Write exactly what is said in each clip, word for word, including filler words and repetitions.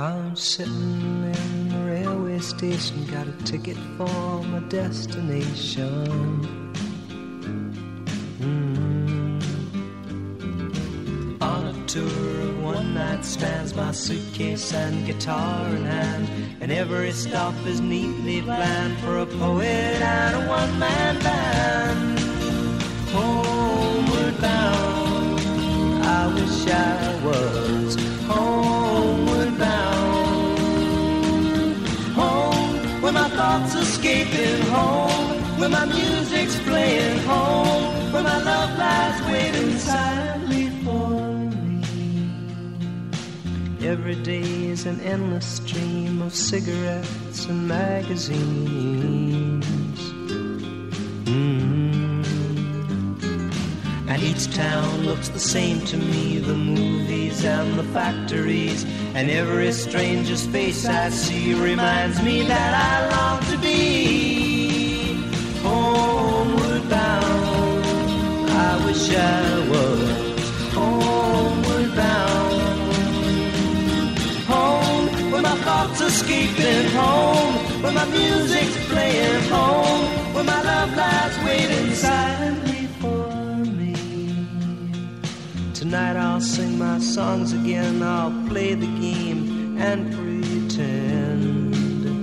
I'm sitting in the railway station, got a ticket for my destination. Mm. On a tour of one night stands, my suitcase and guitar in hand, and every stop is neatly planned for a poet and a one-man band. Homeward bound, I wish I was homeward bound. Home, where my thoughts escaping, home, where my music's playing, home, where my love lies waiting silently for me. Every day is an endless stream of cigarettes and magazines. Mm-hmm. And each town looks the same to me, the movies and the factories, and every stranger's face I see reminds me that I long to be homeward bound. I wish I was homeward bound. Home, where my thoughts escaping, home, where my music's playing, home, where my love lies waiting silently for me. Tonight I'll sing my songs again, I'll play the game and pretend.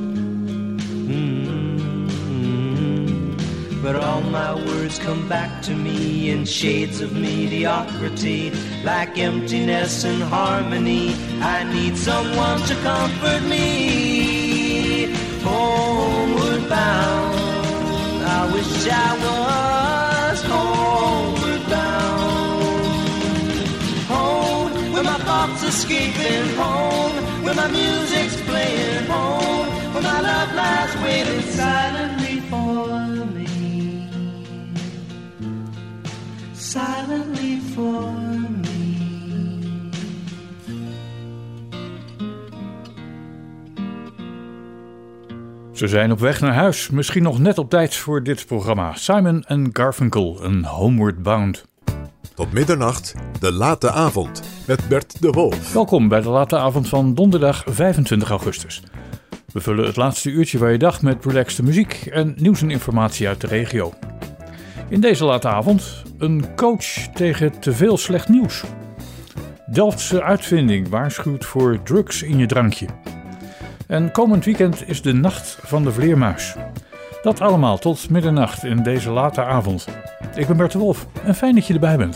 Mm-hmm. But all my words come back to me in shades of mediocrity, like emptiness and harmony. I need someone to comfort me. Homeward bound, I wish I was homeward bound. Home, where my thoughts escaping, home, where my music's playing, home, where my love lies waiting silently for me. Silently for me. Ze zijn op weg naar huis, misschien nog net op tijd voor dit programma. Simon en Garfunkel, een Homeward Bound. Tot middernacht, de late avond, met Bert de Wolf. Welkom bij de late avond van donderdag vijfentwintig augustus. We vullen het laatste uurtje van je dag met relaxte muziek en nieuws en informatie uit de regio. In deze late avond een coach tegen te veel slecht nieuws. Delftse uitvinding waarschuwt voor drugs in je drankje. En komend weekend is de Nacht van de Vleermuis. Dat allemaal tot middernacht in deze late avond. Ik ben Bert de Wolf en fijn dat je erbij bent.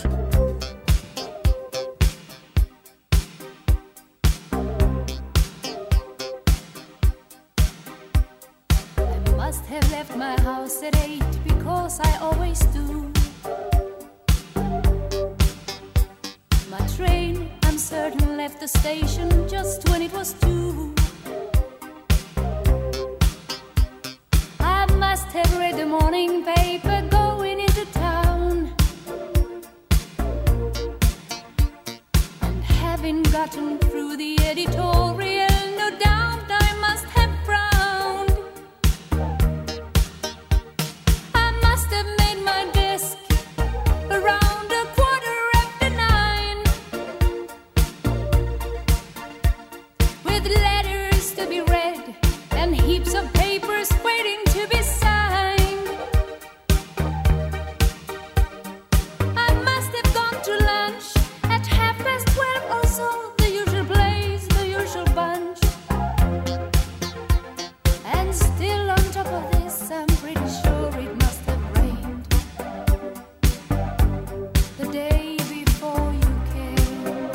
I must have left my house at eight because I always do. My train, I'm certain, left the station just when it was two. I must have read the morning paper going into town, and having gotten through the editorial, no doubt I must have frowned. I must have made my desk around a quarter after nine, with letters to be read and heaps of papers waiting to be signed. I must have gone to lunch at half past twelve or so, the usual place, the usual bunch. And still on top of this, I'm pretty sure it must have rained the day before you came.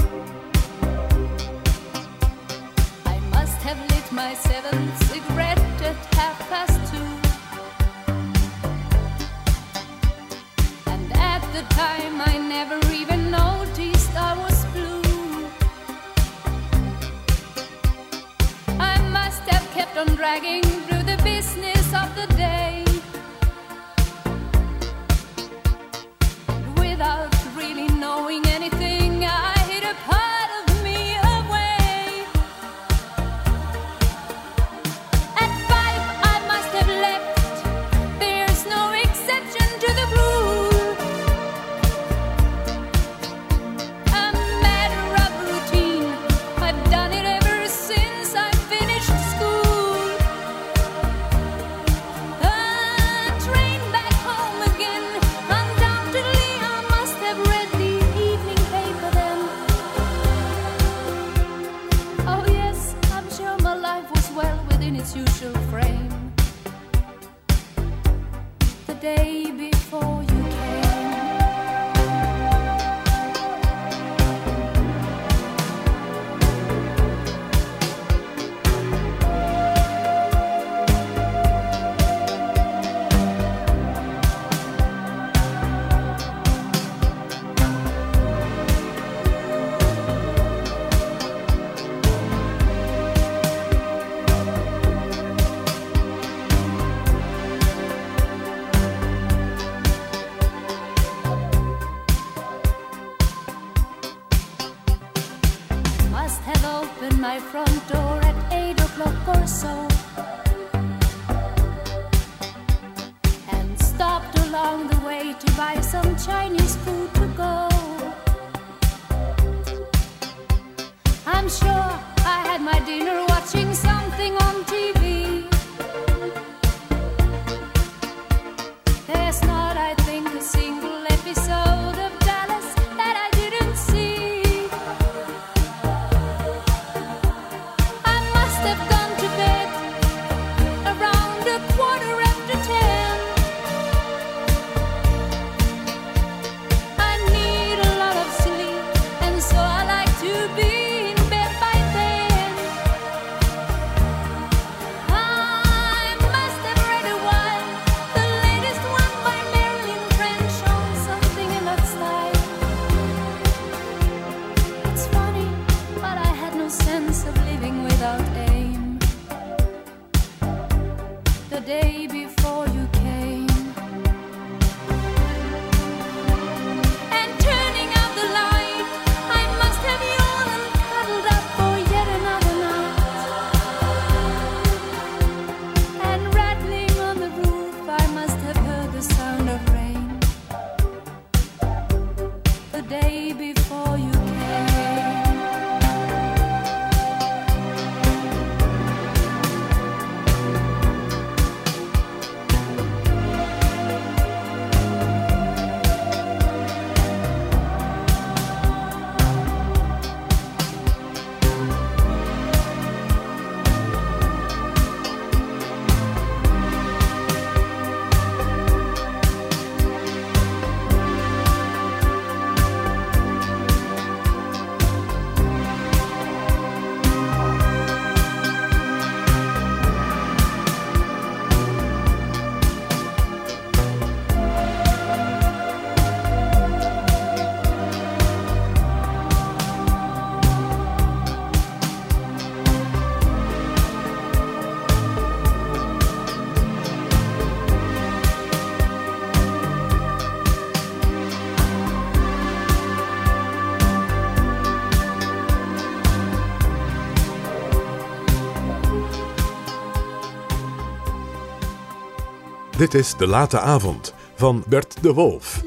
I must have lit my seventh cigarette at half past two, and at the time I never even noticed I was blue. I must have kept on dragging through the business of the day, and without really knowing anything, I hid a part of me away. At five I must have left, there's no exception to the rule. A matter of routine, I've done it ever since must have opened my front door at eight o'clock or so, and stopped along the way to buy some Chinese food to go. I'm sure I had my dinner watching something on T V. There's not, I think, a single episode of Dallas that I didn't see. I must have gone to bed around a quarter after ten. I need a lot of sleep, and so I like to be in bed by then. I must have read a while the latest one by Marilyn French on something in that style. It's funny, but I had no sense of living without aim. The day before you came, and turning out the light, I must have yawned and cuddled up for yet another night. And rattling on the roof, I must have heard the sound of rain. The day before you came. Dit is De Late Avond van Bert de Wolf.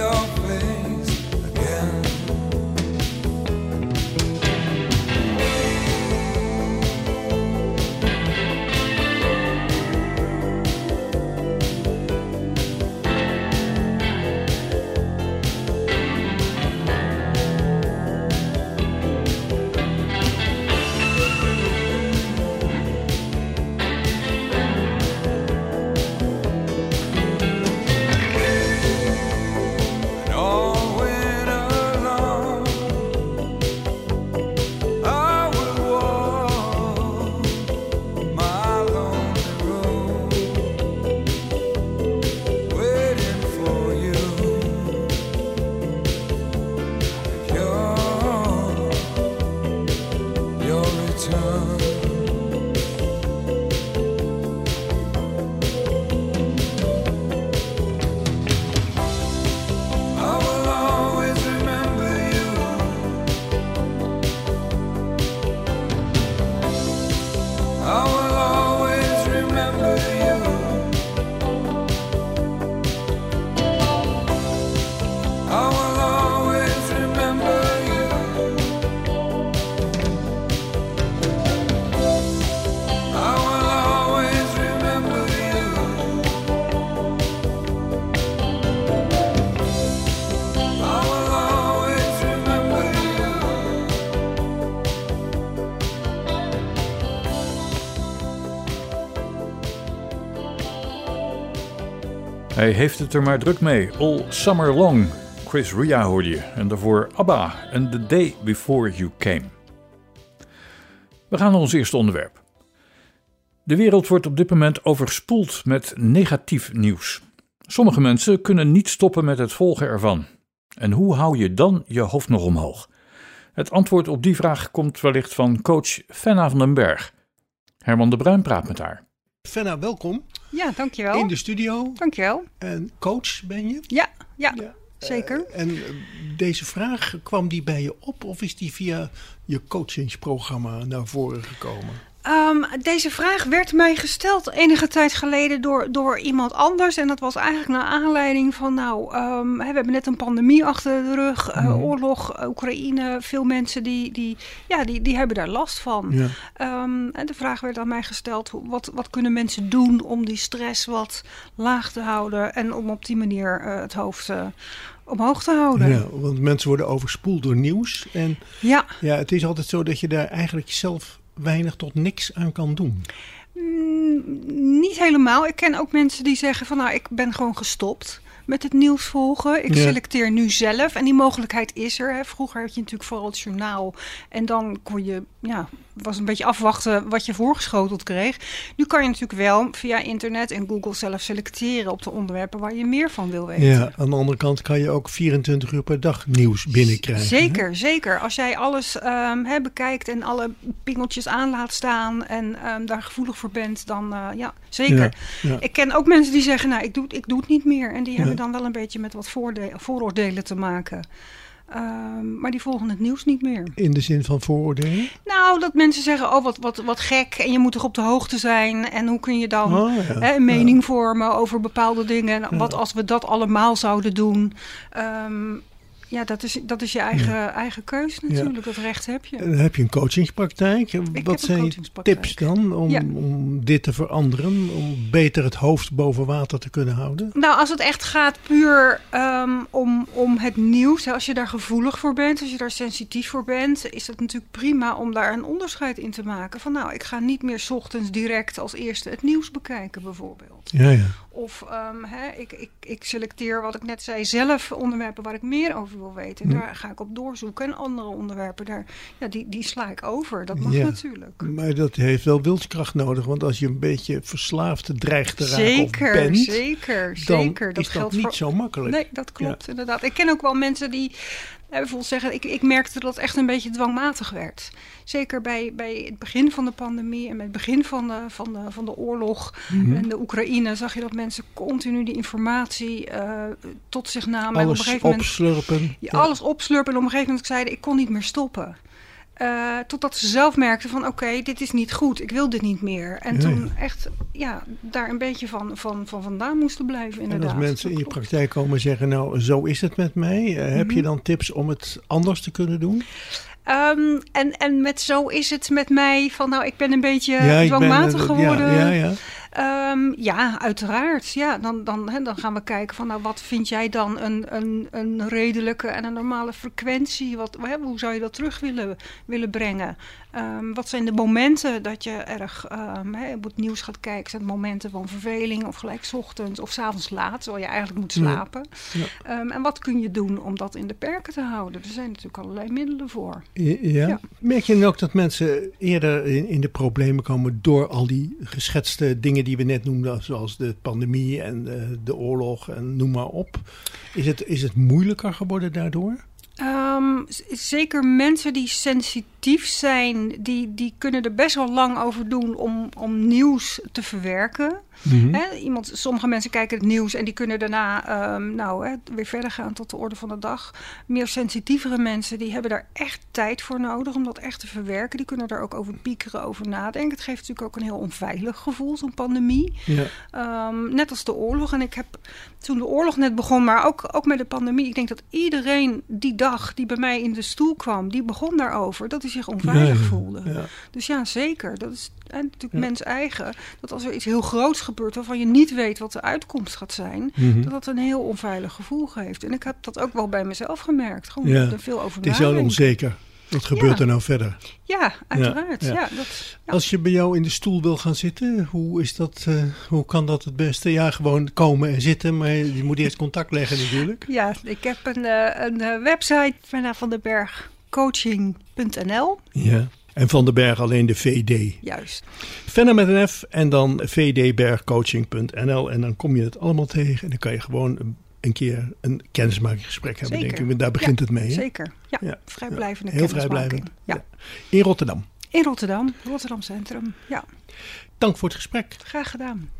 your face again. tongue. I will always remember you. I will always remember you. I will always remember you. I will always remember you. I will always remember you. Hij heeft het er maar druk mee. All Summer Long. Chris Ria hoorde je. En daarvoor ABBA en The Day Before You Came. We gaan naar ons eerste onderwerp. De wereld wordt op dit moment overspoeld met negatief nieuws. Sommige mensen kunnen niet stoppen met het volgen ervan. En hoe hou je dan je hoofd nog omhoog? Het antwoord op die vraag komt wellicht van coach Fenna van den Berg. Herman de Bruin praat met haar. Fenna, welkom Ja, dankjewel. in de studio. Dankjewel. En coach ben je? Ja, ja, Ja. zeker. Uh, en uh, deze vraag, kwam die bij je op of is die via je coachingsprogramma naar voren gekomen? Um, deze vraag werd mij gesteld enige tijd geleden door, door iemand anders. En dat was eigenlijk naar aanleiding van, nou, um, we hebben net een pandemie achter de rug. Uh, Mhm. Oorlog, Oekraïne, veel mensen die, die, ja, die, die hebben daar last van. Ja. Um, en de vraag werd aan mij gesteld, hoe- wat, wat kunnen mensen doen om die stress wat laag te houden. En om op die manier uh, het hoofd uh, omhoog te houden. Ja, want mensen worden overspoeld door nieuws. En Ja. ja, het is altijd zo dat je daar eigenlijk zelf weinig tot niks aan kan doen. Mm, niet helemaal. Ik ken ook mensen die zeggen van, nou, ik ben gewoon gestopt met het nieuws volgen. Ik Ja. selecteer nu zelf. En die mogelijkheid is er. Hè. Vroeger had je natuurlijk vooral het journaal. En dan kon je, ja, was een beetje afwachten wat je voorgeschoteld kreeg. Nu kan je natuurlijk wel via internet en Google zelf selecteren op de onderwerpen waar je meer van wil weten. Ja, aan de andere kant kan je ook vierentwintig uur per dag nieuws binnenkrijgen. Zeker, zeker. Als jij alles ehm, hè, bekijkt en alle pingeltjes aan laat staan en ehm, daar gevoelig voor bent, dan uh, ja, zeker. Ja, ja. Ik ken ook mensen die zeggen, nou, ik doe, ik doe het niet meer. En die Ja. hebben dan wel een beetje met wat voorde- vooroordelen te maken. Ehm, maar die volgen het nieuws niet meer. In de zin van vooroordelen? Nou, dat mensen zeggen, oh, wat, wat, wat gek. En je moet toch op de hoogte zijn. En hoe kun je dan Oh, ja. hè, een mening vormen over bepaalde dingen. En wat als we dat allemaal zouden doen? Ehm, ja, dat is, dat is je eigen, eigen keus natuurlijk. Dat recht heb je. En heb je een coachingspraktijk? heb Wat een zijn coachingspraktijk. tips dan om, Ja. om dit te veranderen? Om beter het hoofd boven water te kunnen houden? Nou, als het echt gaat puur ehm, om, om het nieuws, hè, als je daar gevoelig voor bent, als je daar sensitief voor bent, is het natuurlijk prima om daar een onderscheid in te maken. Van nou, ik ga niet meer 's ochtends direct als eerste het nieuws bekijken bijvoorbeeld. Ja, ja. Of ehm, hè, ik, ik, ik selecteer, wat ik net zei, zelf onderwerpen waar ik meer over wil weten. En Hm. daar ga ik op doorzoeken. En andere onderwerpen, daar, ja, die, die sla ik over. Dat mag Ja. natuurlijk. Maar dat heeft wel wilskracht nodig. Want als je een beetje verslaafd dreigt te raken Zeker, of bent, zeker, dan zeker. Dat is dat geldt niet voor- zo makkelijk. Nee, dat klopt inderdaad. Ik ken ook wel mensen die eh, bijvoorbeeld zeggen, ik, ik merkte dat het echt een beetje dwangmatig werd. Zeker bij, bij het begin van de pandemie en met het begin van de, van de, van de oorlog Mhm. en de Oekraïne, zag je dat mensen continu die informatie eh, tot zich namen. en op een Alles gegeven moment opslurpen. ja, Ja. alles opslurpen. En op een gegeven moment zeiden, ik kon niet meer stoppen. Eh, totdat ze zelf merkten van, oké, dit is niet goed. Ik wil dit niet meer. En Ja, toen echt, ja, daar een beetje van, van, van vandaan moesten blijven, En inderdaad. als mensen in Dat je klopt. praktijk komen en zeggen, nou, zo is het met mij. Eh, Heb Mhm. je dan tips om het anders te kunnen doen? Ehm, en, en met zo is het met mij van, nou, ik ben een beetje ik ben, dwangmatig eh, geworden. Ja, ja, ja. Ehm, ja, uiteraard. Ja, dan, dan, hè, dan gaan we kijken van, nou, wat vind jij dan een, een, een redelijke en een normale frequentie? Wat, hè, hoe zou je dat terug willen, willen brengen? Ehm, wat zijn de momenten dat je erg ehm, hè, op het nieuws gaat kijken? Zijn het momenten van verveling of gelijk 's ochtends of 's avonds laat, terwijl je eigenlijk moet slapen? Ja. Ehm, en wat kun je doen om dat in de perken te houden? Er zijn natuurlijk allerlei middelen voor. Ja, ja. Ja. Merk je dan ook dat mensen eerder in, in de problemen komen door al die geschetste dingen die we net noemden, zoals de pandemie en uh, de oorlog en noem maar op. Is het, is het moeilijker geworden daardoor? Um, z- zeker mensen die sensitief sensitief zijn, die, die kunnen er best wel lang over doen om, om nieuws te verwerken. Mhm. Hè, iemand, sommige mensen kijken het nieuws en die kunnen daarna um, nou, hè, weer verder gaan tot de orde van de dag. Meer sensitievere mensen, die hebben daar echt tijd voor nodig om dat echt te verwerken. Die kunnen daar ook over piekeren, over nadenken. Het geeft natuurlijk ook een heel onveilig gevoel, zo'n pandemie. Ja. Um, net als de oorlog. En ik heb toen de oorlog net begon, maar ook, ook met de pandemie. Ik denk dat iedereen die dag die bij mij in de stoel kwam, die begon daarover. Dat hij zich onveilig Ja, ja, voelde. ja. Dus ja, zeker. Dat is en natuurlijk Ja. mens eigen. Dat als er iets heel groots gebeurt waarvan je niet weet wat de uitkomst gaat zijn, Mhm. dat dat een heel onveilig gevoel geeft. En ik heb dat ook wel bij mezelf gemerkt. Gewoon Ja. er veel over Het is heel nadenken. onzeker. Wat gebeurt Ja. er nou verder? Ja, uiteraard. Ja, Ja, ja. dat, ja. Als je bij jou in de stoel wil gaan zitten, hoe is dat? eh, hoe kan dat het beste? Ja, gewoon komen en zitten, maar je moet eerst contact leggen natuurlijk. Ja, ik heb een, eh, een eh, website, Fenna van den Berg coaching punt n l. Ja. En Van den Berg alleen de V D. Juist. Fenna met een F en dan v d berg coaching punt n l. En dan kom je het allemaal tegen en dan kan je gewoon een, een keer een kennismakingsgesprek hebben, Zeker. denk ik. Daar begint Ja, het mee. Hè? Zeker. Ja, Ja. vrijblijvende Heel kennismaking. vrijblijvend. Ja. In Rotterdam. In Rotterdam, Rotterdam Centrum. Ja, Dank voor het gesprek. graag gedaan.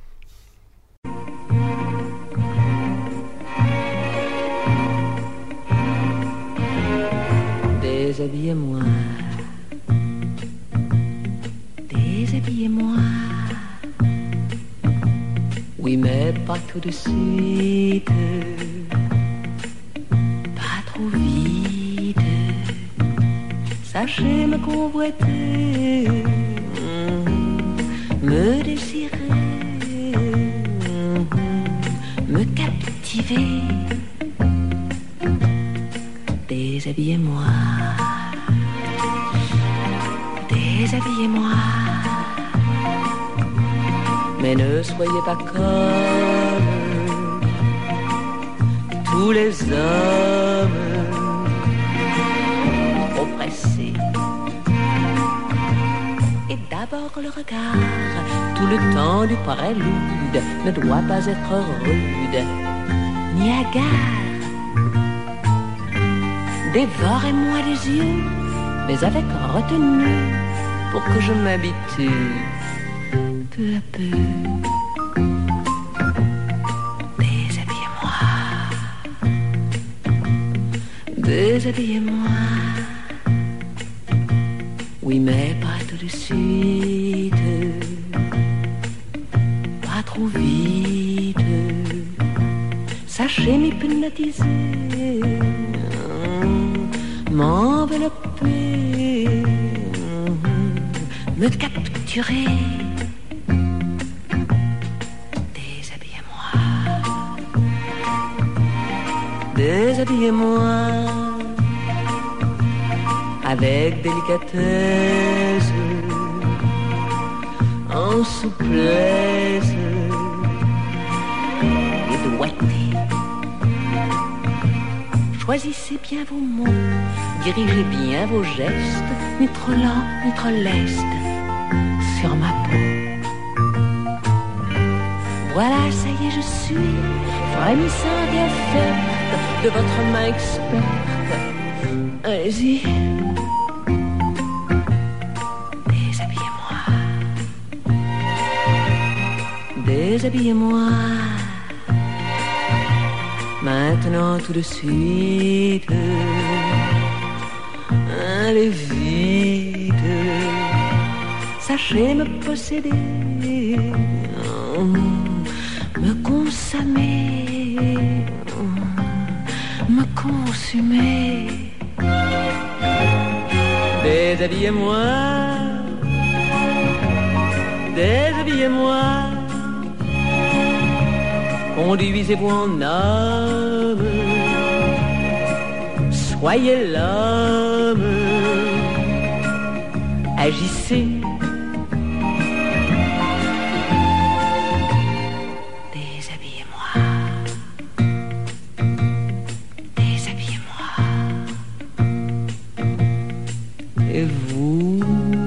Déshabillez-moi, déshabillez-moi. Oui, mais pas tout de suite, pas trop vite. Sachez me convoiter, me désirer, me captiver. Déshabillez-moi, déshabillez-moi. Mais ne soyez pas comme tous les hommes, trop pressés. Et d'abord le regard, tout le temps du prélude, ne doit pas être rude, ni hagard. Dévorez-moi les yeux, mais avec retenue, pour que je m'habitue peu à peu. Déshabillez-moi, déshabillez-moi. Oui, mais pas tout de suite, pas trop vite. Sachez m'hypnotiser, m'envelopper, me capturer. Déshabillez-moi, déshabillez-moi, avec délicatesse, en souplesse et doigté. Choisissez bien vos mots, dirigez bien vos gestes, ni trop lent, ni trop leste, sur ma peau. Voilà, ça y est, je suis frémissante et offerte de votre main experte. Allez-y, déshabillez-moi, déshabillez-moi. Maintenant tout de suite, allez vite, sachez me posséder, me consommer, me consumer. Déshabillez-moi, déshabillez-moi. Conduisez-vous en homme, soyez l'homme, agissez. Déshabillez-moi, déshabillez-moi. Et vous,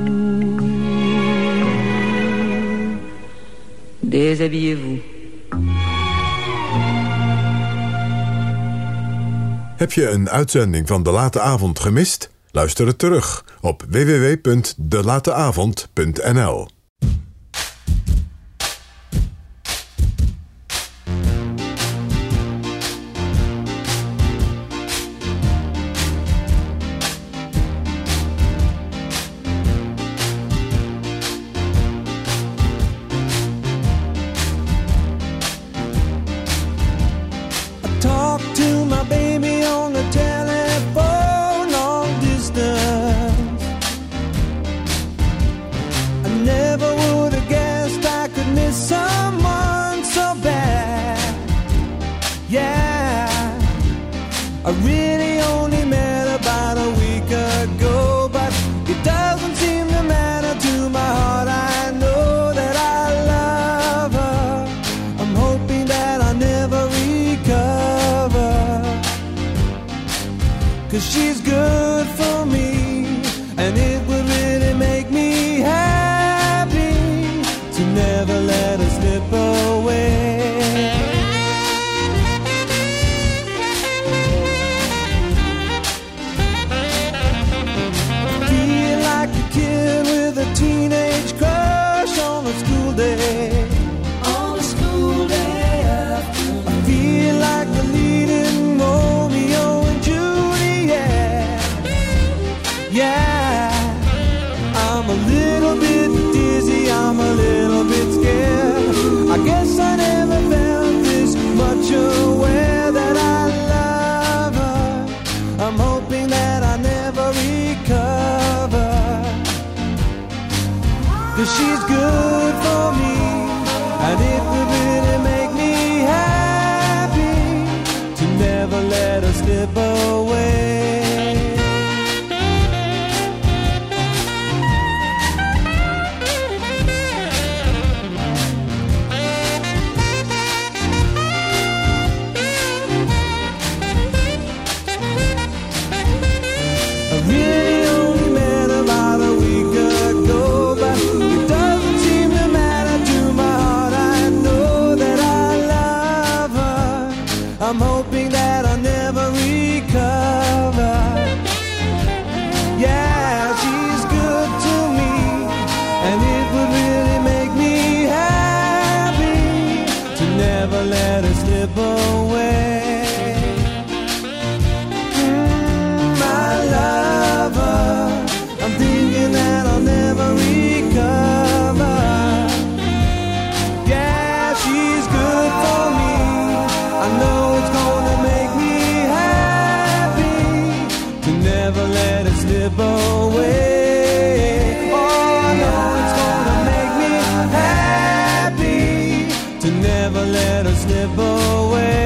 déshabillez-vous. Heb je een uitzending van De Late Avond gemist? Luister het terug op w w w punt de late avond punt n l. Talk to my baby on the telephone long distance. I never would have guessed I could miss someone so bad. Yeah, I really only met about a week ago, but it doesn't seem to matter to my heart. I know that I love her. I'm hoping that I never recover, 'cause she's good for me, and it would really make me happy to never let her slip away. Feel like a kid with a teenage crush on a school day. On a school day afternoon. I feel like the leading Romeo and Juliet. Yeah, I'm a little bit dizzy, I'm a little bit scared. I guess I never felt this much aware that I love her. I'm hoping that I never recover, 'cause she's good for me, and it would really make me happy to never let her slip away. I really only met about a week ago, but it doesn't seem to matter to my heart. I know that I love her. I'm hoping that I'll never recover. Yeah, she's good to me, and it would really make me happy to never let her slip away. Mm, I love her. I'm thinking that I'll never recover. Yeah, she's good for me. I know it's gonna make me happy to never let it slip away. Oh, I know it's gonna make me happy to never let it slip away.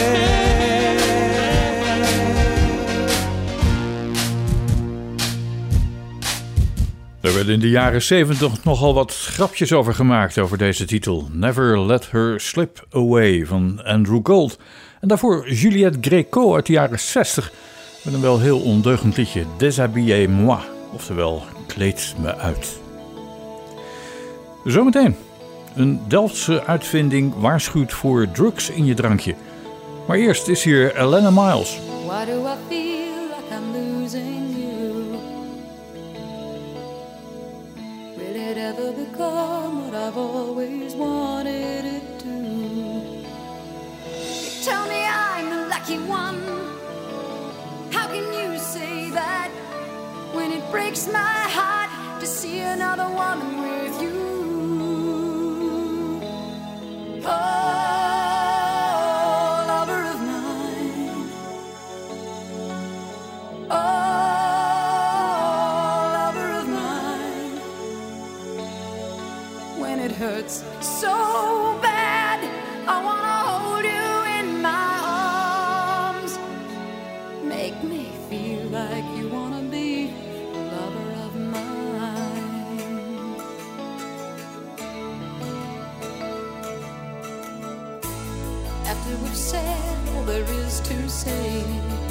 Er werden in de jaren zeventig nogal wat grapjes over gemaakt over deze titel. Never Let Her Slip Away van Andrew Gold. En daarvoor Juliette Gréco uit de jaren zestig met een wel heel ondeugend liedje Déshabillez-moi, oftewel Kleed me uit. Zometeen. Een Delftse uitvinding waarschuwt voor drugs in je drankje. Maar eerst is hier Elena Miles. Why do I feel like I'm losing you? Will it ever become what I've always wanted it to? You tell me I'm the lucky one. How can you say that when it breaks my heart to see another woman with you? Oh, lover of mine. Oh, lover of mine. When it hurts so bad, I wanna hold you in my arms. Make me feel like you wanna be a lover of mine. After we've said all there is to say,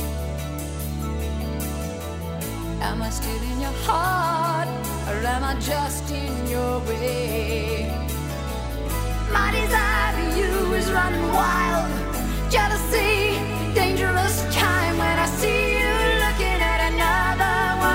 am I still in your heart, or am I just in your way? My desire for you is running wild. Jealousy, dangerous time when I see you looking at another one.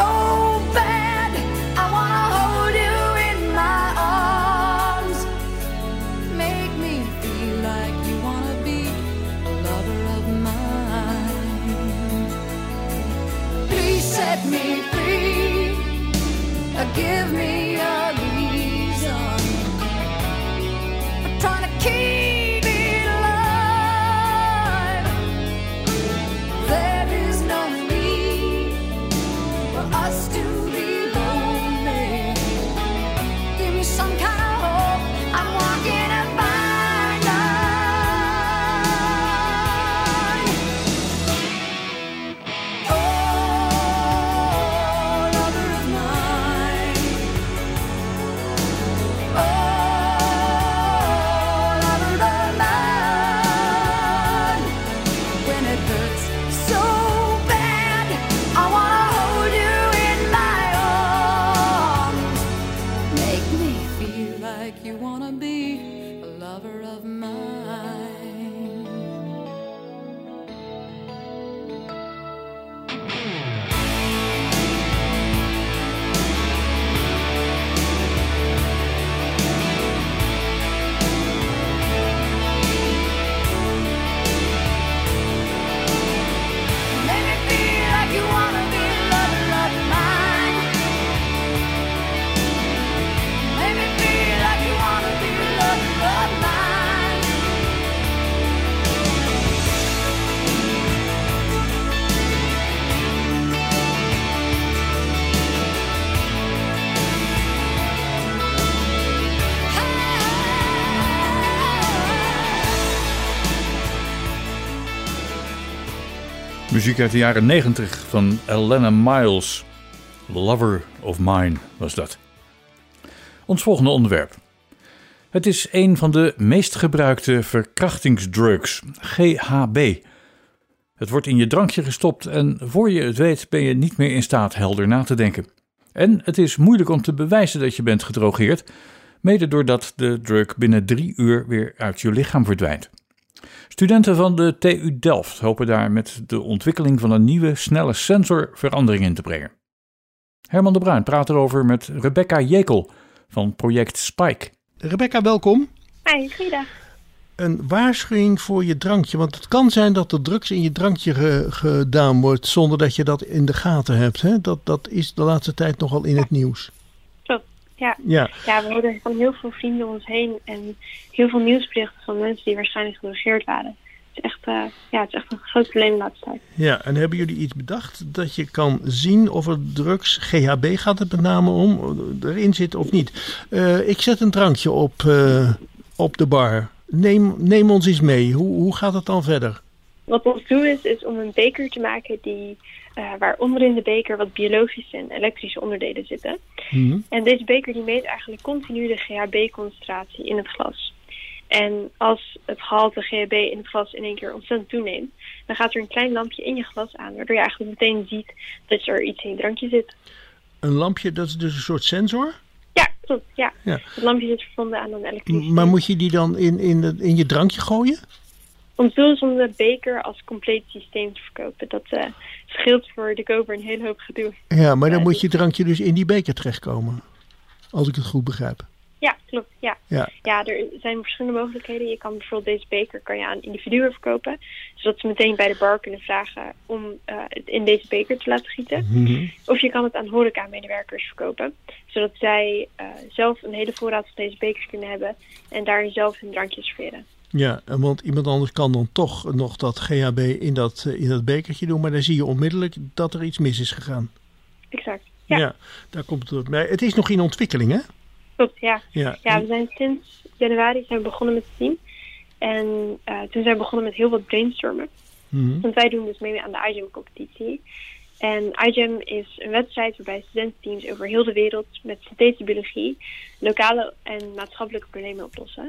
bad. I wanna hold you in my arms. Make me feel like you wanna be a lover of mine. Please set me free. Uh, give me a reason. I'm trying to keep it alive. There is no need for us to be lonely. Give me some kind of hope. I'm walking a fine line. Oh, lover of mine. Oh, lover of mine. When it hurts so bad, I wanna hold you in my arms. Make me feel like you wanna be a lover of mine. Make me feel like you wanna be a lover of mine. Make me feel like you wanna be a lover of mine. Muziek uit de jaren negentig van Alannah Myles. Lover of Mine was dat. Ons volgende onderwerp. Het is een van de meest gebruikte verkrachtingsdrugs, G H B. Het wordt in je drankje gestopt en voor je het weet ben je niet meer in staat helder na te denken. En het is moeilijk om te bewijzen dat je bent gedrogeerd, mede doordat de drug binnen drie uur weer uit je lichaam verdwijnt. Studenten van de T U Delft hopen daar met de ontwikkeling van een nieuwe, snelle sensor verandering in te brengen. Herman de Bruin praat erover met Rebecca Jekel van project Spike. Rebecca, welkom. Hi, goeiedag. Een waarschuwing voor je drankje. Want het kan zijn dat er drugs in je drankje ge- gedaan wordt zonder dat je dat in de gaten hebt. Hè? Dat, dat is de laatste tijd nogal in het nieuws. Klopt, ja. Ja. Ja, we hoorden van heel veel vrienden om ons heen en heel veel nieuwsberichten van mensen die waarschijnlijk gedrogeerd waren. Het is echt, uh, ja, het is echt een groot probleem de laatste tijd. Ja, en hebben jullie iets bedacht dat je kan zien of er drugs, G H B gaat het met name om, erin zit of niet? Uh, ik zet een drankje op, uh, op de bar. Neem, neem ons eens mee. Hoe, hoe gaat het dan verder? Wat ons doel is, is om een beker te maken die, uh, waar onderin de beker wat biologische en elektrische onderdelen zitten. Mm-hmm. En deze beker die meet eigenlijk continu de G H B-concentratie in het glas. En als het gehalte G H B in het glas in één keer ontzettend toeneemt, dan gaat er een klein lampje in je glas aan, waardoor je eigenlijk meteen ziet dat er iets in je drankje zit. Een lampje, dat is dus een soort sensor? Ja, klopt. Ja. Ja. Het lampje zit verbonden aan een elektriciteit. Maar moet je die dan in, in, de, in je drankje gooien? Ons doel is om de beker als compleet systeem te verkopen. Dat uh, scheelt voor de koper een hele hoop gedoe. Ja, maar dan Uh, moet je drankje dus in die beker terechtkomen. Als ik het goed begrijp. Ja, klopt. Ja. Ja. Ja, er zijn verschillende mogelijkheden. Je kan bijvoorbeeld deze beker kan je aan individuen verkopen. Zodat ze meteen bij de bar kunnen vragen om uh, het in deze beker te laten gieten. Mm-hmm. Of je kan het aan horeca-medewerkers verkopen. Zodat zij uh, zelf een hele voorraad van deze bekers kunnen hebben. En daarin zelf hun drankjes serveren. Ja, en want iemand anders kan dan toch nog dat G H B in dat, uh, in dat bekertje doen. Maar dan zie je onmiddellijk dat er iets mis is gegaan. Exact. Ja, Ja, daar komt het door. Maar het is nog in ontwikkeling, hè? klopt. Ja. Ja. Ja, we zijn sinds januari zijn we begonnen met het team. En uh, toen zijn we begonnen met heel wat brainstormen. Mhm. Want wij doen dus mee aan de iGEM-competitie. En iGEM is een wedstrijd waarbij studententeams over heel de wereld met synthetische biologie lokale en maatschappelijke problemen oplossen.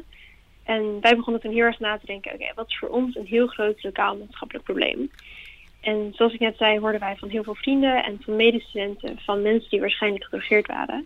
En wij begonnen toen heel erg na te denken, oké, okay, wat is voor ons een heel groot lokaal maatschappelijk probleem? En zoals ik net zei, hoorden wij van heel veel vrienden en van medestudenten, van mensen die waarschijnlijk gedrogeerd waren.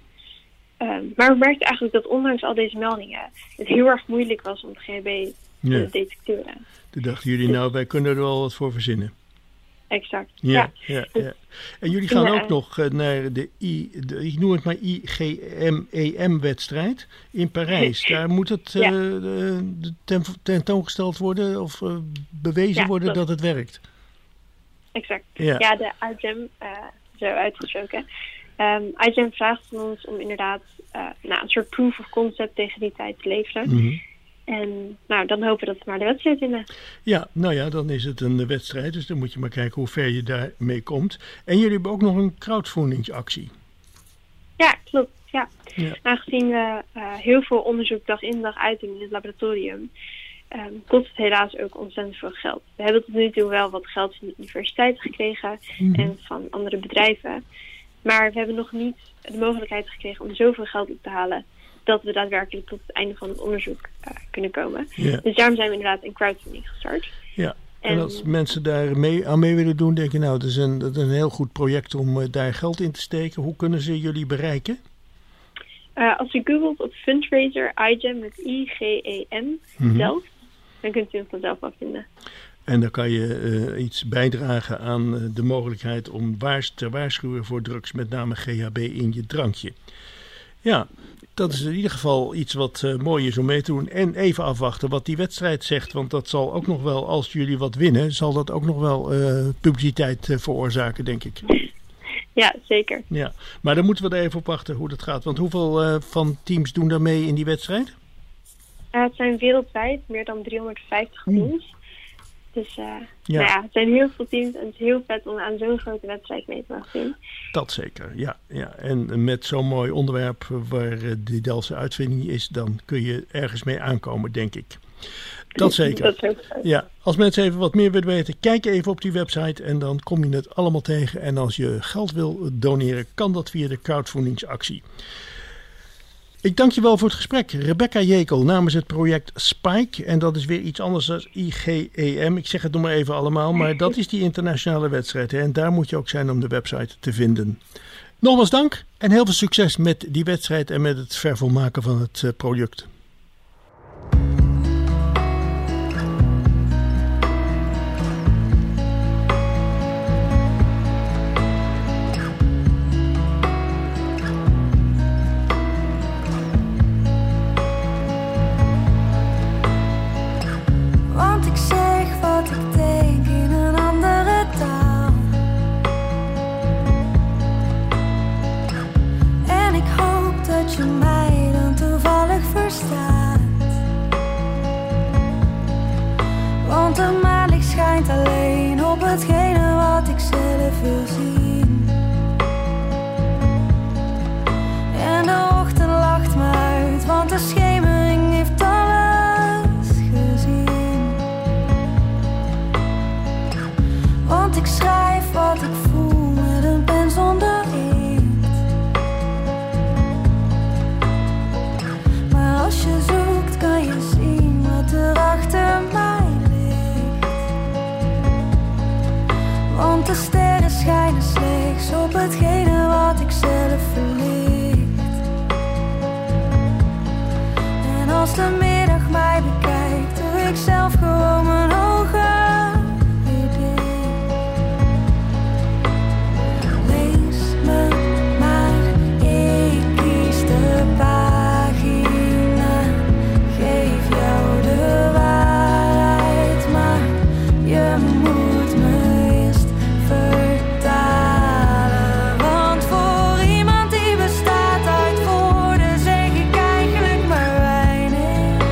Um, maar we merkten eigenlijk dat ondanks al deze meldingen het heel erg moeilijk was om het G H B te Ja. detecteren. Toen dachten jullie, nou, wij kunnen er wel wat voor verzinnen. exact. Ja, Ja. ja, ja. En jullie gaan Ja. ook nog eh, naar de, I, de, ik noem het maar I G M E M-wedstrijd in Parijs. Daar moet het eh, Ja. de- de ten, tentoongesteld worden of eh, bewezen Ja, worden klopt. dat het werkt. Exact. Ja. Ja, de I G E M, uh, zo uitgesproken. Um, I G E M vraagt van ons om inderdaad uh, nou, een soort proof of concept tegen die tijd te leveren. Mhm. En nou, dan hopen we dat we maar de wedstrijd winnen. Ja, nou ja, dan is het een wedstrijd, dus dan moet je maar kijken hoe ver je daarmee komt. En jullie hebben ook nog een crowdfundingsactie. Ja, klopt. Ja. Ja. Aangezien we uh, heel veel onderzoek dag in dag uit doen in het laboratorium, um, kost het helaas ook ontzettend veel geld. We hebben tot nu toe wel wat geld van de universiteit gekregen Mhm. en van andere bedrijven. Maar we hebben nog niet de mogelijkheid gekregen om zoveel geld op te halen dat we daadwerkelijk tot het einde van het onderzoek uh, kunnen komen. Ja. Dus daarom zijn we inderdaad een crowdfunding gestart. Ja. En En- als mensen daar mee, aan mee willen doen, denk je nou, dat is een, dat is een heel goed project om eh, daar geld in te steken. Hoe kunnen ze jullie bereiken? Uh, als u googelt op fundraiser I G E M met I G E M Mhm. zelf, dan kunt u ons vanzelf wel vinden. En dan kan je eh, iets bijdragen aan eh, de mogelijkheid om waars, te waarschuwen voor drugs, met name G H B in je drankje. Ja, dat is in ieder geval iets wat eh, mooi is om mee te doen. En even afwachten wat die wedstrijd zegt, want dat zal ook nog wel, als jullie wat winnen, zal dat ook nog wel eh, publiciteit eh, veroorzaken, denk ik. Ja, zeker. Ja, maar dan moeten we er even op wachten hoe dat gaat. Want hoeveel eh, van teams doen daar mee in die wedstrijd? Uh, het zijn wereldwijd meer dan driehonderdvijftig teams. Dus uh, Ja. Nou ja, het zijn heel veel teams en het is heel vet om aan zo'n grote wedstrijd mee te mogen doen. Dat zeker, ja. ja. En met zo'n mooi onderwerp waar eh, die Delftse uitvinding is, dan kun je ergens mee aankomen, denk ik. Dat zeker. Dat is ook zo. Ja, als mensen even wat meer willen weten, kijk even op die website en dan kom je het allemaal tegen. En als je geld wil doneren, kan dat via de crowdfundingsactie. Ik dank je wel voor het gesprek. Rebecca Jekel namens het project Spike. En dat is weer iets anders dan I G E M. Ik zeg het nog maar even allemaal, maar dat is die internationale wedstrijd. Hè? En daar moet je ook zijn om de website te vinden. Nogmaals dank en heel veel succes met die wedstrijd en met het vervolmaken van het uh, product. Want ik zeg wat ik denk in een andere taal. En ik hoop dat je mij dan toevallig verstaat. Want de maanlicht schijnt alleen op hetgene wat ik zelf wil zien. En de ochtend lacht me uit, want de schemering heeft alles gezien. Want ik schrijf wat ik voel met een pen zonder inkt. Maar als je zoekt kan je zien wat er achter mij ligt. Want de sterren schijnen slechts op hetgene wat ik zelf verlicht. En als de middag mij bekijkt, doe ik zelf gewoon mijn ogen weer dicht. Lees me maar, ik kies de pagina. Geef jou de waarheid, maar je moet me eerst vertalen. Want voor iemand die bestaat uit woorden zeg ik eigenlijk maar weinig.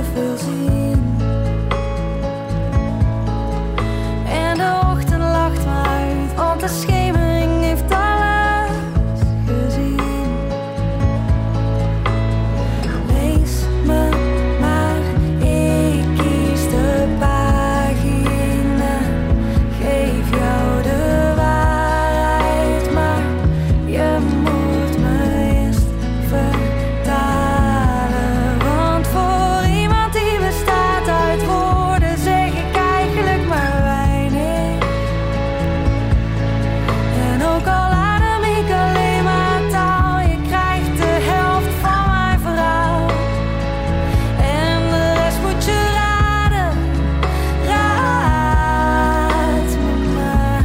zelf wil zien. En de ochtend lacht me uit, want de schemering heeft alles gezien. Lees me maar, ik kies de pagina. Geef jou de waarheid, maar je moet me eerst vertalen. Want voor iemand die bestaat uit woorden zeg ik eigenlijk maar weinig. En ook al adem ik alleen maar taal, je krijgt de helft van mijn verhaal. En de rest moet je raden, raad me maar.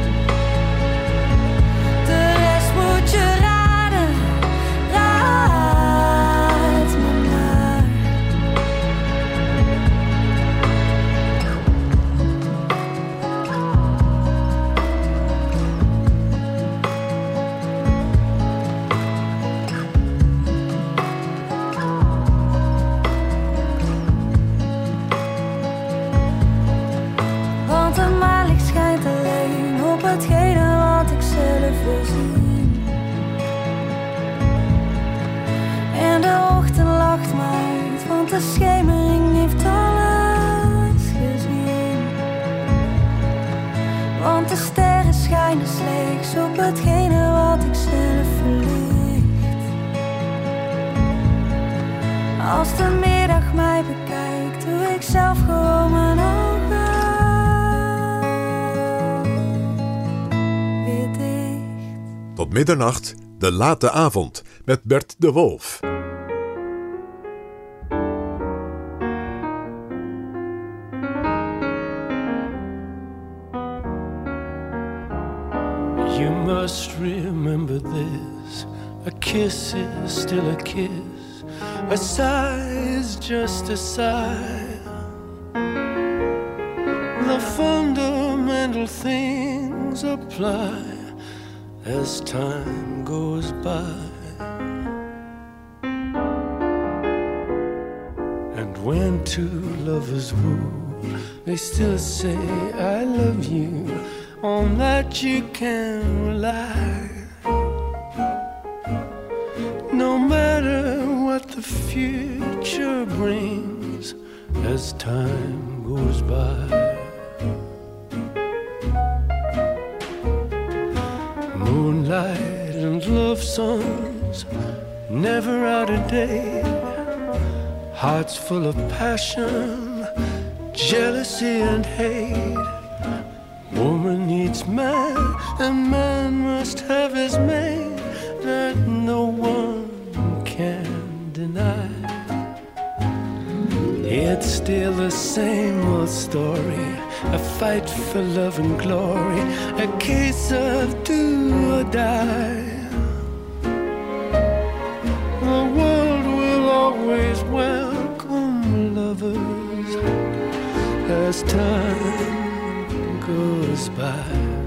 De rest moet je raden, raad me maar. Want de maanlicht schijnt alleen op hetgene wat ik zelf wil zien. En de ochtend lacht me uit, want de schemering heeft alles gezien. Want de sterren schijnen slechts op hetgene wat ik zelf verlicht. Als de middag mij bekijkt, doe ik zelf gewoon mijn ogen weer dicht. Tot middernacht, de late avond, met Bert de Wolf. You must remember this. A kiss is still a kiss. A sigh is just a sigh. The fundamental things apply as time goes by. And when two lovers woo, they still say I love you. On that you can rely. No matter what the future brings as time goes by. Moonlight and love songs, never out of date. Hearts full of passion, jealousy and hate. Woman needs man, and man must have his mate, that no one can deny. It's still the same old story, a fight for love and glory, a case of do or die. The world will always welcome lovers as time goes by.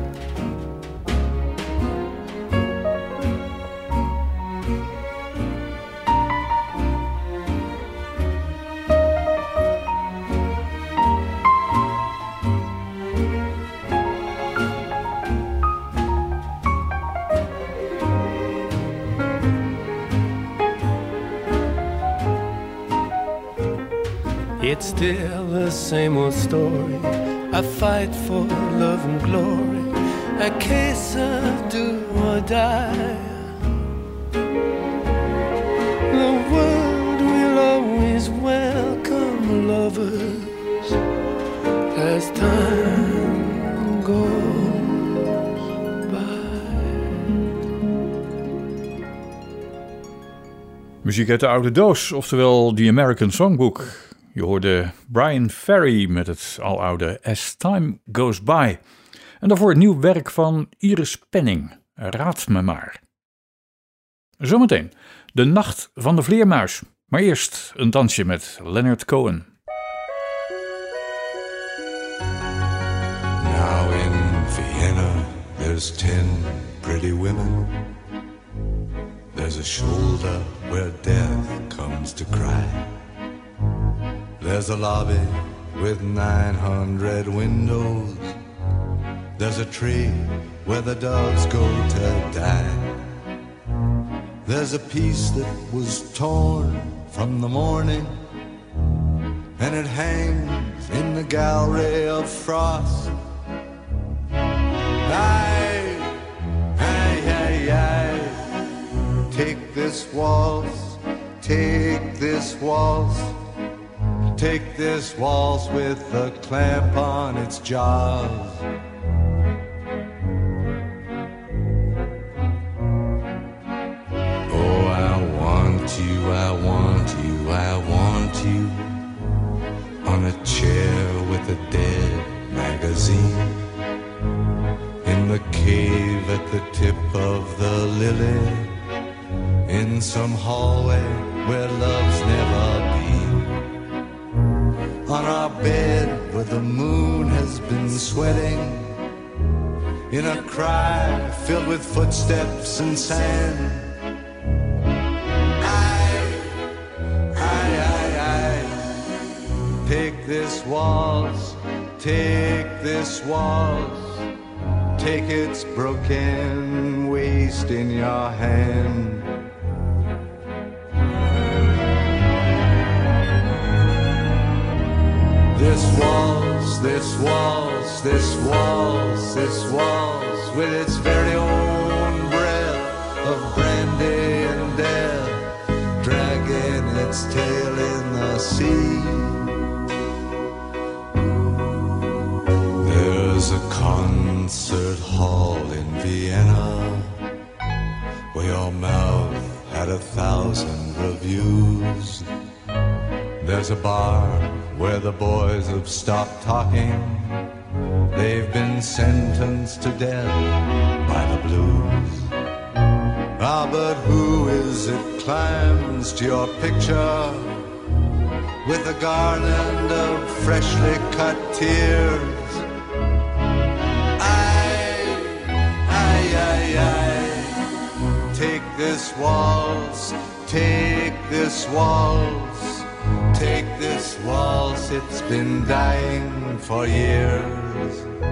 It's still the same old story, a fight for love and glory, a case of do or die. The world will always welcome lovers as time goes by. Muziek uit de oude doos, oftewel The American Songbook. Je hoorde Brian Ferry met het aloude As Time Goes By. En daarvoor het nieuw werk van Iris Penning, Raad me maar. Zometeen de Nacht van de Vleermuis. Maar eerst een dansje met Leonard Cohen. Now in Vienna there's ten pretty women. There's a shoulder where death comes to cry. There's a lobby with nine hundred windows. There's a tree where the doves go to die. There's a piece that was torn from the morning, and it hangs in the gallery of frost. Aye, aye, aye, aye. Take this waltz, take this waltz, take this waltz with a clamp on its jaws. Oh, I want you, I want you, I want you on a chair with a dead magazine, in the cave at the tip of the lily, in some hallway where love's never been, on our bed where the moon has been sweating, in a cry filled with footsteps and sand. Aye, aye, aye, aye. Take this waltz, take this waltz, take its broken waist in your hand. This waltz, this waltz, this waltz, this waltz, with its very own breath of brandy and death, dragging its tail in the sea. There's a concert hall in Vienna where your mouth had a thousand reviews. There's a bar where the boys have stopped talking. They've been sentenced to death by the blues. Ah, but who is it climbs to your picture with a garland of freshly cut tears? Aye, aye, aye, aye. Take this waltz, take this waltz, take this waltz, it's been dying for years.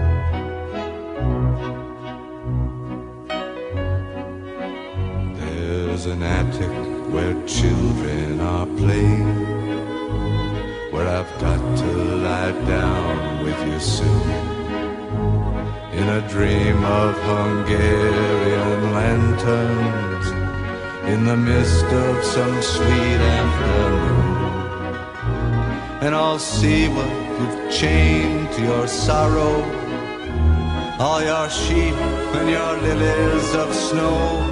There's an attic where children are playing, where I've got to lie down with you soon, in a dream of Hungarian lanterns, in the mist of some sweet afternoon. And I'll see what you've chained to your sorrow, all your sheep and your lilies of snow.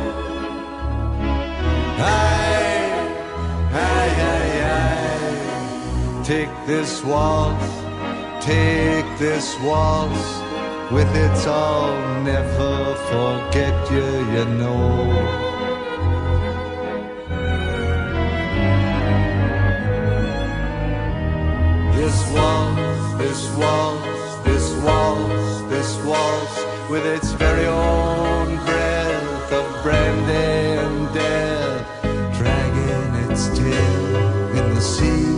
Aye, aye, aye, aye. Take this waltz, take this waltz, with its I'll never forget you, you know. This waltz, this waltz, this waltz, this waltz, with its very own breath of brandy and death, dragging its tail in the sea.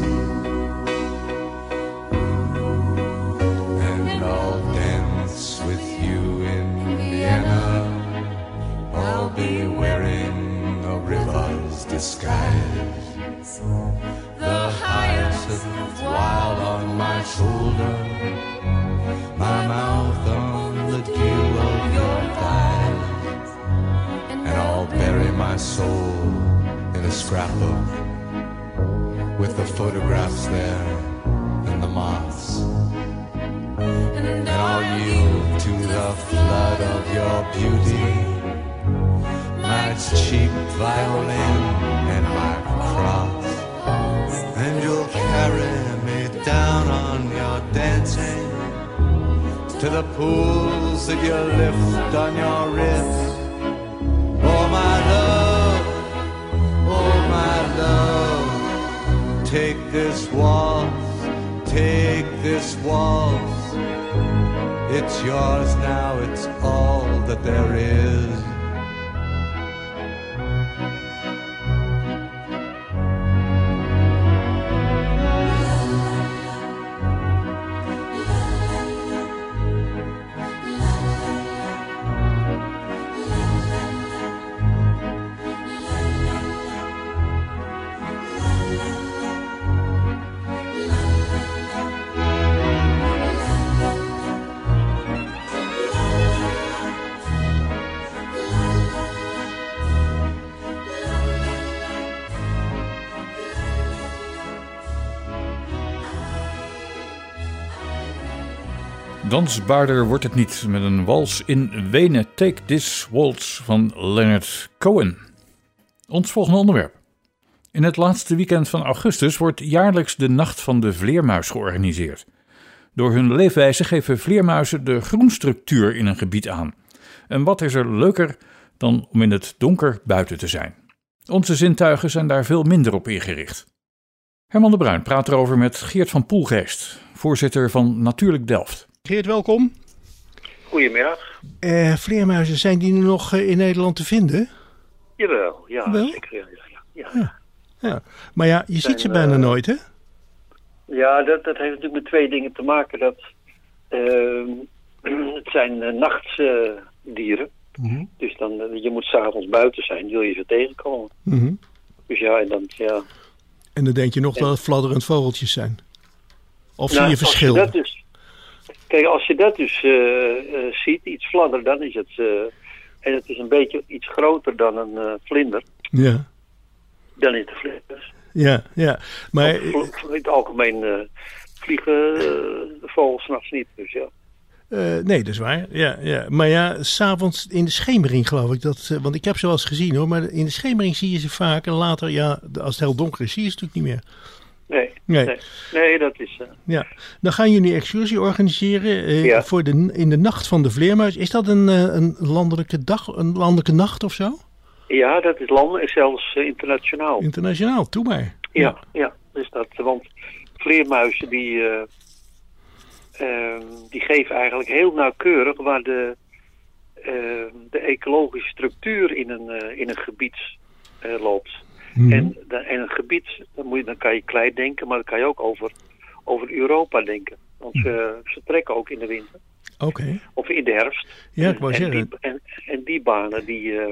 And I'll dance with you in Vienna, I'll be wearing a river's disguise, the hyacinth wild on my shoulder, my mouth on the dew of your thighs, and I'll bury my soul in a scrapbook with the photographs there and the moths, and I'll yield to the flood of your beauty, my cheap violin and my cross. And you'll carry me down on your dancing to the pools that you lift on your wrist. Oh my love, oh my love, take this waltz, take this waltz. It's yours now, it's all that there is. Dansbaarder wordt het niet met een wals in Wenen. Take This Waltz van Leonard Cohen. Ons volgende onderwerp. In het laatste weekend van augustus wordt jaarlijks de Nacht van de Vleermuis georganiseerd. Door hun leefwijze geven vleermuizen de groenstructuur in een gebied aan. En wat is er leuker dan om in het donker buiten te zijn? Onze zintuigen zijn daar veel minder op ingericht. Herman de Bruin praat erover met Geert van Poelgeest, voorzitter van Natuurlijk Delft. Geert, welkom. Goedemiddag. Uh, vleermuizen, zijn die nu nog uh, in Nederland te vinden? Jawel, ja, Wel? zeker. Ja, ja, ja. Ja. Ja. Maar ja, je zijn, ziet ze bijna uh, nooit, hè? Ja, dat, dat heeft natuurlijk met twee dingen te maken. Dat, uh, het zijn uh, nachtdieren. Uh, mm-hmm. Dus dan, uh, je moet 's avonds buiten zijn, wil je ze tegenkomen. Mm-hmm. Dus ja, en dan, ja. En dan denk je nog en, dat het fladderend vogeltjes zijn? Of nou, zie je verschil? Als je dat dus, kijk, als je dat dus uh, uh, ziet, iets fladderen, dan is het... Uh, en het is een beetje iets groter dan een uh, vlinder. Ja. Dan is het de vlinders. Ja, ja. Maar... Of, in het algemeen uh, vliegen uh, de vogels 's nachts niet, dus ja. Uh, nee, dat is waar. Ja, ja. Maar ja, 's avonds in de schemering geloof ik. Dat, uh, want ik heb ze wel eens gezien hoor. Maar in de schemering zie je ze vaak. En later, ja, als het heel donker is, zie je ze natuurlijk niet meer. Nee, nee. nee, nee dat is... Uh... Ja. Dan gaan jullie een excursie organiseren uh, ja. voor de, in de Nacht van de Vleermuis. Is dat een, uh, een landelijke dag, een landelijke nacht of zo? Ja, dat is landelijk, zelfs uh, internationaal. Internationaal, doe maar. Ja, ja, ja, dus dat, want vleermuizen die, uh, uh, die geven eigenlijk heel nauwkeurig waar de, uh, de ecologische structuur in een, uh, in een gebied uh, loopt. Hmm. En, de, en een gebied, dan, moet je, dan kan je klein denken, maar dan kan je ook over, over Europa denken. Want ze, ze trekken ook in de winter. Oké. Okay. Of in de herfst. Ja, ik wou en, zeggen. Die, en, en die banen, die... Uh,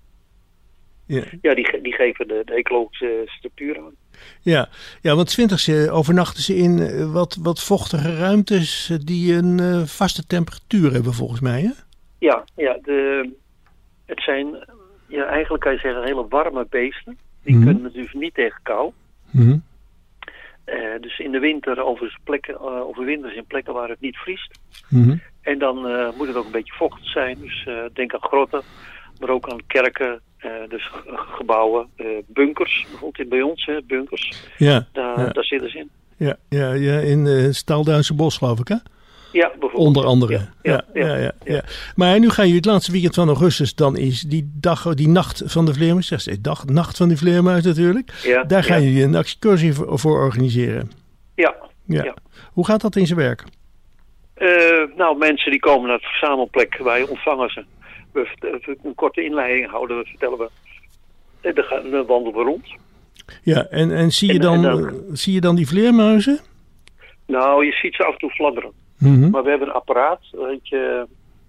Ja, ja die, die geven de, de ecologische structuur aan. Ja, ja, want 's winters overnachten ze in wat, wat vochtige ruimtes die een uh, vaste temperatuur hebben volgens mij, hè? Ja, ja de, het zijn ja, eigenlijk kan je zeggen hele warme beesten. Die mm-hmm. kunnen dus niet tegen kou. Mm-hmm. Uh, dus in de winter over plekken, uh, overwinters in plekken waar het niet vriest. Mm-hmm. En dan uh, moet het ook een beetje vochtig zijn. Dus uh, denk aan grotten, maar ook aan kerken. Uh, dus gebouwen, uh, bunkers, bijvoorbeeld bij ons, hè, bunkers. Ja, daar, ja. daar zitten ze in. Ja, ja, ja in uh, Staalduinse Bos geloof ik, hè? Ja, bijvoorbeeld. Onder andere. Ja, ja, ja, ja, ja, ja. Maar nu gaan jullie het laatste weekend van augustus, dan is die dag, die nacht van de vleermuis, zeg je, dag, nacht van de vleermuis natuurlijk. Ja, daar gaan ja. jullie een excursie voor, voor organiseren. Ja, ja. ja. Hoe gaat dat in zijn werk? Uh, nou, mensen die komen naar het verzamelplek, wij ontvangen ze. We een korte inleiding houden, we vertellen we. En dan, gaan, dan wandelen we rond. Ja, en, en, zie, je en, dan, en dan, zie je dan die vleermuizen? Nou, je ziet ze af en toe fladderen. Mm-hmm. Maar we hebben een apparaat, weet je.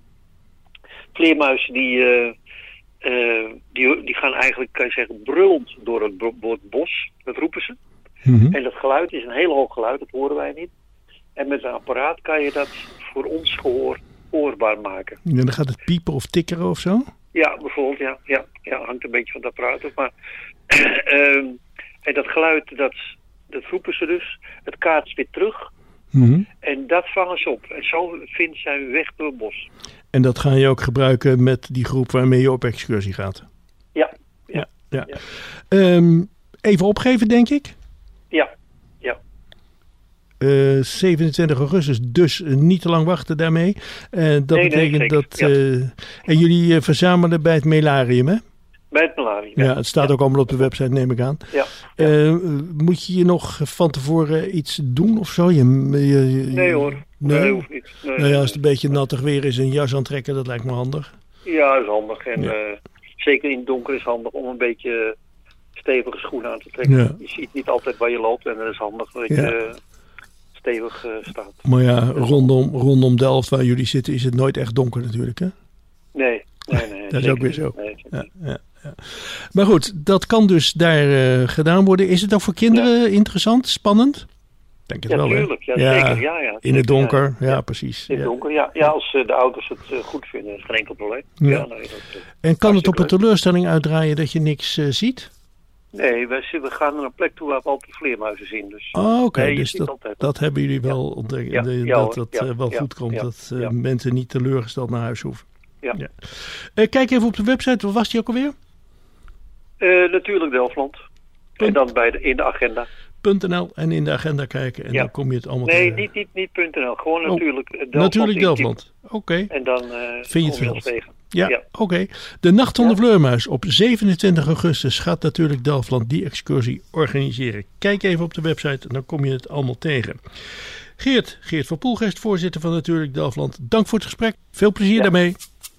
Vleermuizen die, uh, uh, die, die gaan eigenlijk, kan je zeggen, brullend door het, door het bos. Dat roepen ze. Mm-hmm. En dat geluid is een heel hoog geluid, dat horen wij niet. En met een apparaat kan je dat voor ons gehoor hoorbaar maken. En dan gaat het piepen of tikkeren of zo? Ja, bijvoorbeeld, ja. Ja, ja hangt een beetje van het apparaat af. Maar, uh, en dat geluid, dat, dat roepen ze dus. Het kaatst weer terug. Mm-hmm. En dat vangen ze op. En zo vinden zij hun weg door het bos. En dat ga je ook gebruiken met die groep waarmee je op excursie gaat? Ja. ja, ja. ja. Um, even opgeven, denk ik? Ja. ja. Uh, zevenentwintig augustus, dus uh, niet te lang wachten daarmee. Uh, dat nee, betekent nee, dat... Ja. Uh, en jullie uh, verzamelen bij het Melarium, hè? Bij het Melarium, ja. ja het staat ja. ook allemaal op de website, neem ik aan. Ja. Uh, moet je je nog van tevoren iets doen of zo? Je, je, je, nee hoor, nee, nee hoeft niet. Nee, nou ja, als het een beetje nattig weer is, een jas aantrekken, dat lijkt me handig. Ja, dat is handig. En ja. uh, zeker in het donker is het handig om een beetje stevige schoenen aan te trekken. Ja. Je ziet niet altijd waar je loopt en dat is handig dat je... Ja. Uh, stevig uh, staat. Maar ja, rondom, rondom Delft waar jullie zitten is het nooit echt donker natuurlijk, hè? Nee, nee, nee. Dat is ook weer zo. Nee, ja, ja, ja. Maar goed, dat kan dus daar uh, gedaan worden. Is het ook voor kinderen ja. interessant, spannend? Denk het ja, wel, tuurlijk, hè? Ja, zeker. Ja, ja, in het donker, ja, ja, ja precies. In het donker, ja. Ja, als uh, de ouders het uh, goed vinden, is geen enkel probleem. Ja. Ja, nee, dat, uh, en kan het op een teleurstelling uitdraaien dat je niks uh, ziet? Nee, we, we gaan naar een plek toe waar we altijd vleermuizen zien. Dus, oh, oké. Okay. nee, Dus dat, dat hebben jullie wel ja. ontdekt. Ja, de, ja, dat dat ja, uh, wel ja, goed komt. Ja, dat uh, ja. mensen niet teleurgesteld naar huis hoeven. Ja. Ja. Uh, kijk even op de website. Wat was die ook alweer? Uh, natuurlijk Delftland. En dan bij de, in de agenda. .nl en in de agenda kijken en ja. dan kom je het allemaal nee, tegen. Nee, niet, niet, niet .nl. Gewoon oh, natuurlijk Delftland. Natuurlijk Delftland. Oké. Okay. En dan uh, vind je het veel tegen. Ja, ja. oké. Okay. De Nacht van ja. de Vleermuis op zevenentwintig augustus gaat natuurlijk Delftland die excursie organiseren. Kijk even op de website en dan kom je het allemaal tegen. Geert, Geert van Poelgeest, voorzitter van Natuurlijk Delftland. Dank voor het gesprek. Veel plezier ja. daarmee.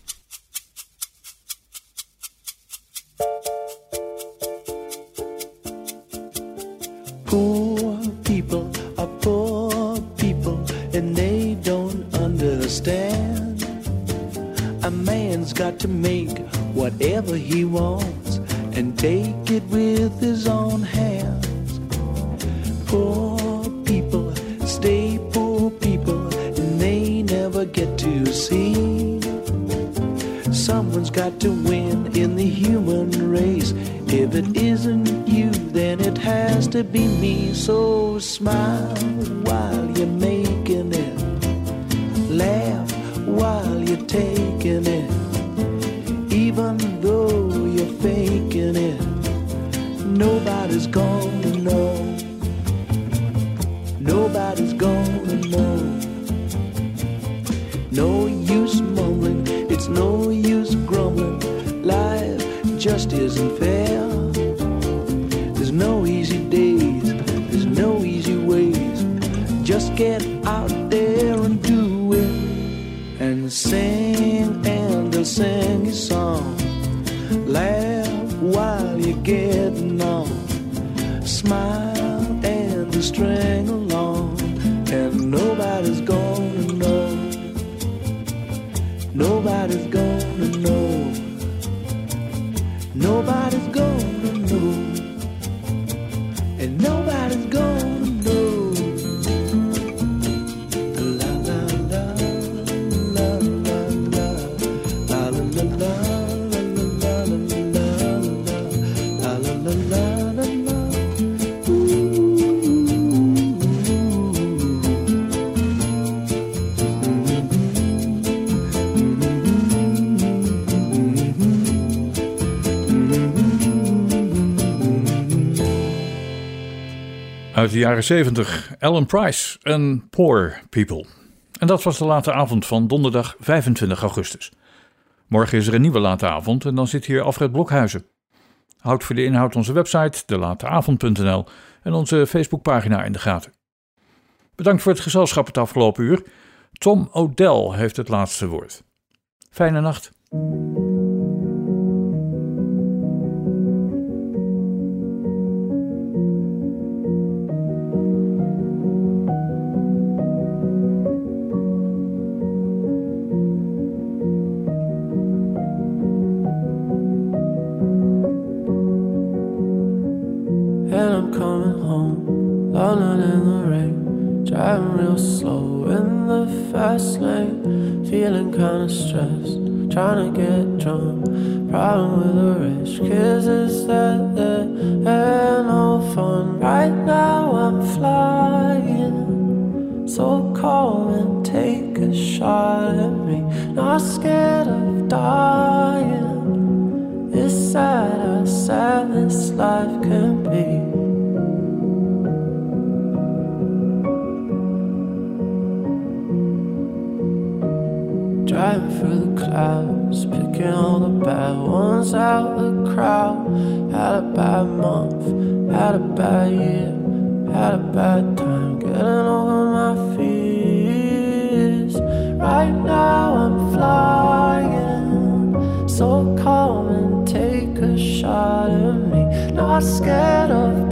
Poor people are poor people and they don't understand. A man's got to make whatever he wants and take it with his own hands. Poor people stay poor people and they never get to see. Someone's got to win in the human race. If it isn't you, then it has to be me. So smile while you're making it. Laugh while you're taking it. Even though you're faking it, nobody's gonna know. Nobody's gonna know. No use mumbling, it's no use grumbling. Life just isn't fair. There's no easy days, there's no easy ways. Just get out there and do it. And sing and they'll sing your song. Laugh while you're getting on. Smile and they'll string along. And nobody's gonna know. Nobody's gonna know. Nobody's gonna know. And nobody's gonna know. La la la la la la la la la la la la la la la. Uit de jaren zeventig, Alan Price en Poor People. En dat was de late avond van donderdag vijfentwintig augustus. Morgen is er een nieuwe late avond en dan zit hier Alfred Blokhuizen. Houd voor de inhoud onze website, de lateavond punt n l en onze Facebookpagina in de gaten. Bedankt voor het gezelschap het afgelopen uur. Tom O'Dell heeft het laatste woord. Fijne nacht. And I'm coming home, London in the rain, driving real slow in the fast lane, feeling kinda stressed, trying to get drunk, problem with the rich kids is that there ain't no fun. Right now I'm flying, so calm and take a shot at me, not scared of dying. It's sad how sad this life can be. Driving through the clouds, picking all the bad ones out the crowd. Had a bad month, had a bad year, had a bad time getting over my fears. Right now I'm flying, so calm and take a shot at me, not scared of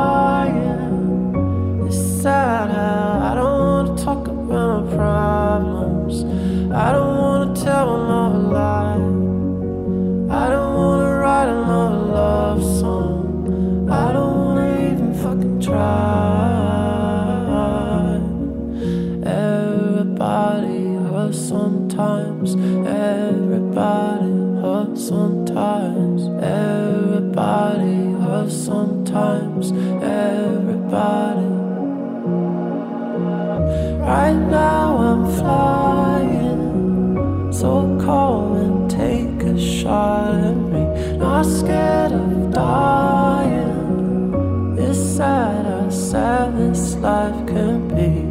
dying. It's sad how I don't want to talk about my problems, I don't want to tell another lie, I don't want to write another love song, I don't want to even fucking try. Everybody hurts sometimes, everybody hurts hurts sometimes. Everybody hurts sometimes. Everybody. Right now I'm flying, so come and take a shot at me. Not scared of dying. It's sad how sad this life can be.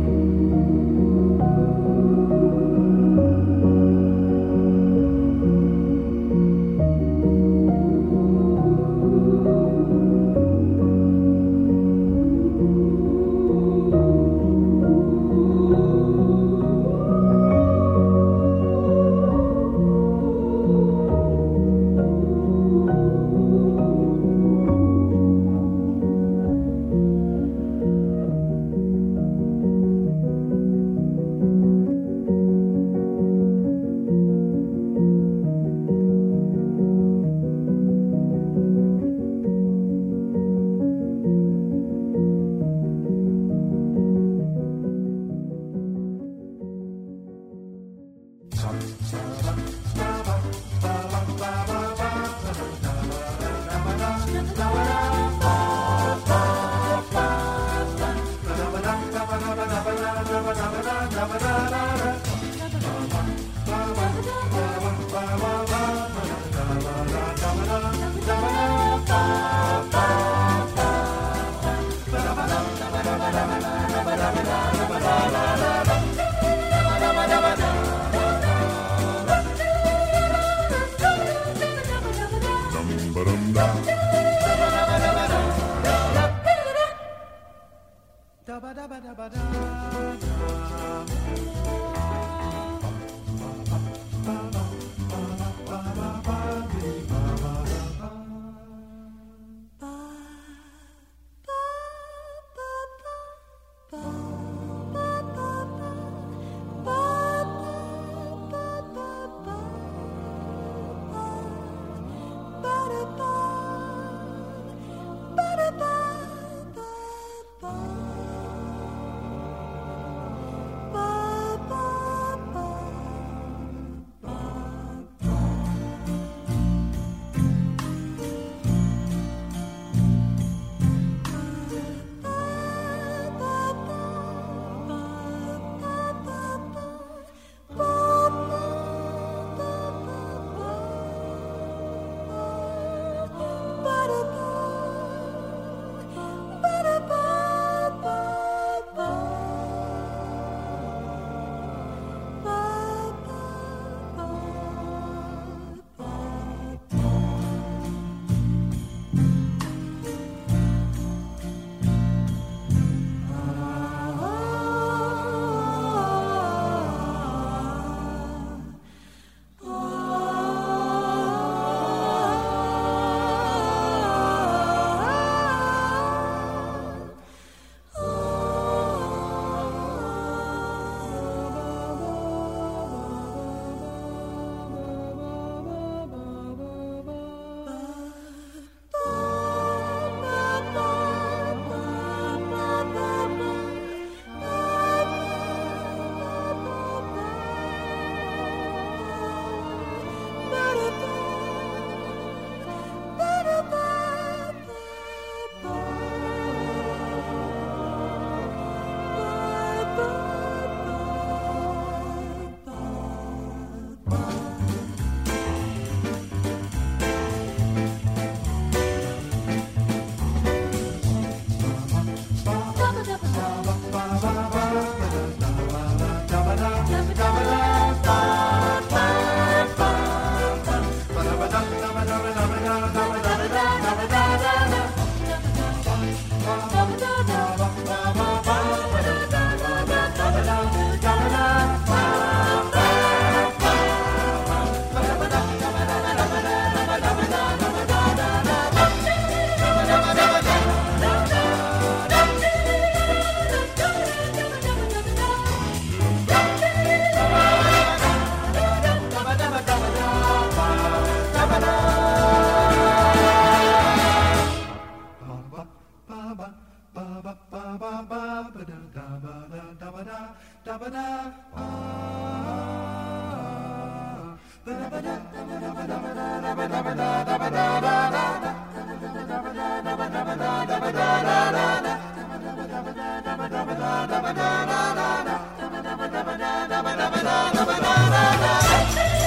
Hey!